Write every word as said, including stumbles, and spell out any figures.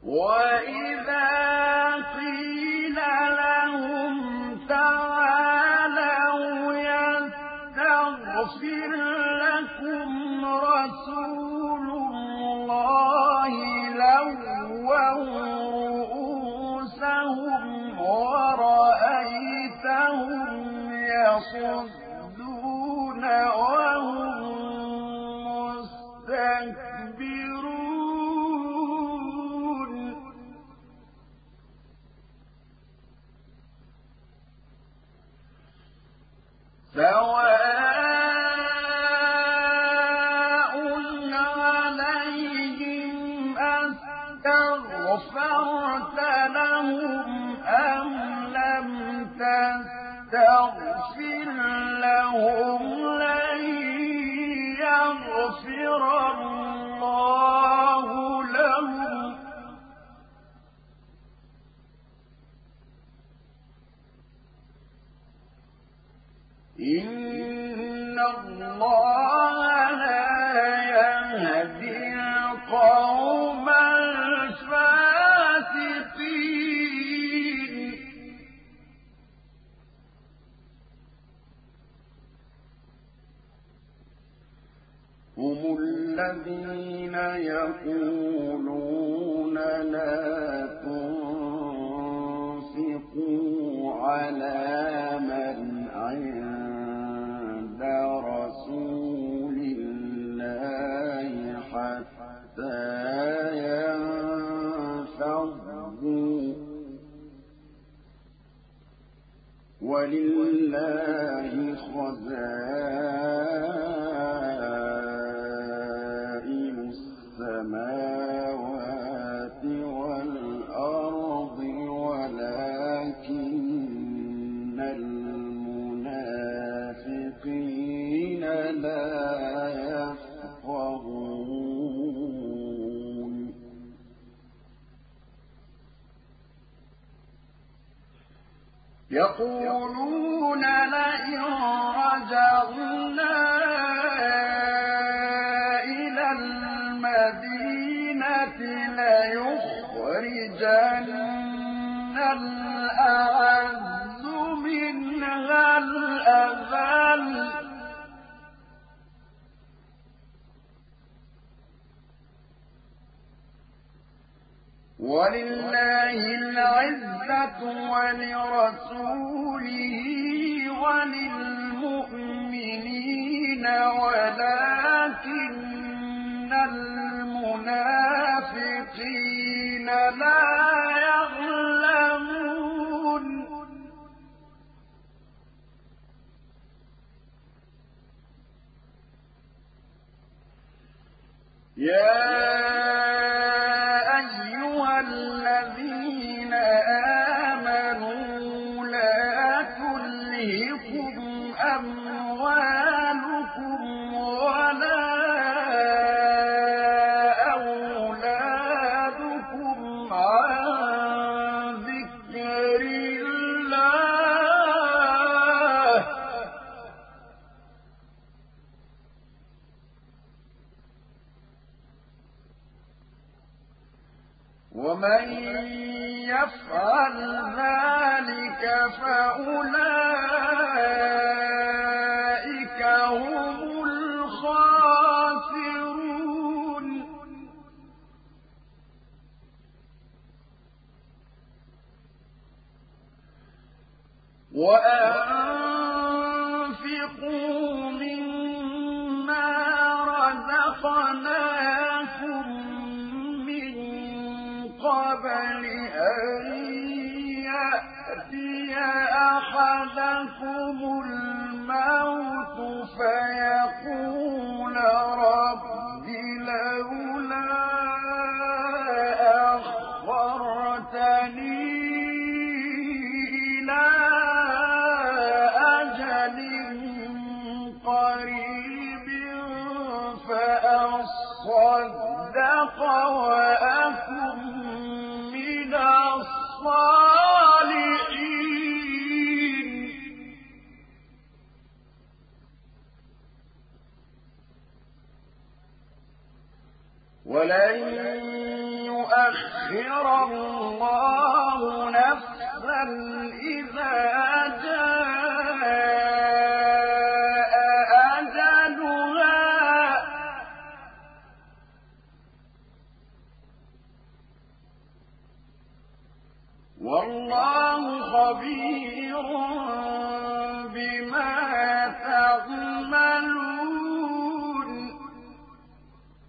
وإذا قيل لهم تعالوا يستغفر لكم رسول الله لووا رؤوسهم ورأيتهم يصدون وهم مستكبرون سواء عليهم أستغفرت لهم أم لم تستغفر لهم لن يغفر الله لهم إن الله لا يهدي القوم الفاسقين هم الذين يقولون لا تنفقوا على من عند رسول الله حتى ينفضوا ولله خزائن السماوات والأرض ولكن المنافقين لا يفقهون يقولون لئن رجعنا إلى المدينة ليخرجن الأعز منها الأذل ولله العزة ولرسوله وللمؤمنين ولكن المنافقين لا يعلمون يا الذين آمنوا لا تلهكم أموالكم ولا أولادكم عن ذكر الله ومن يفعل ذلك فأولئك هم الخاسرون وأنفقوا مما رزقناكم قبل أن يأتي أحدكم الموت فيقول رب لولا أخرتني إلى أجل قريب فأصدق وأكن من الصالحين يؤخر الله نفسا إذا جاء أجلها والله خبير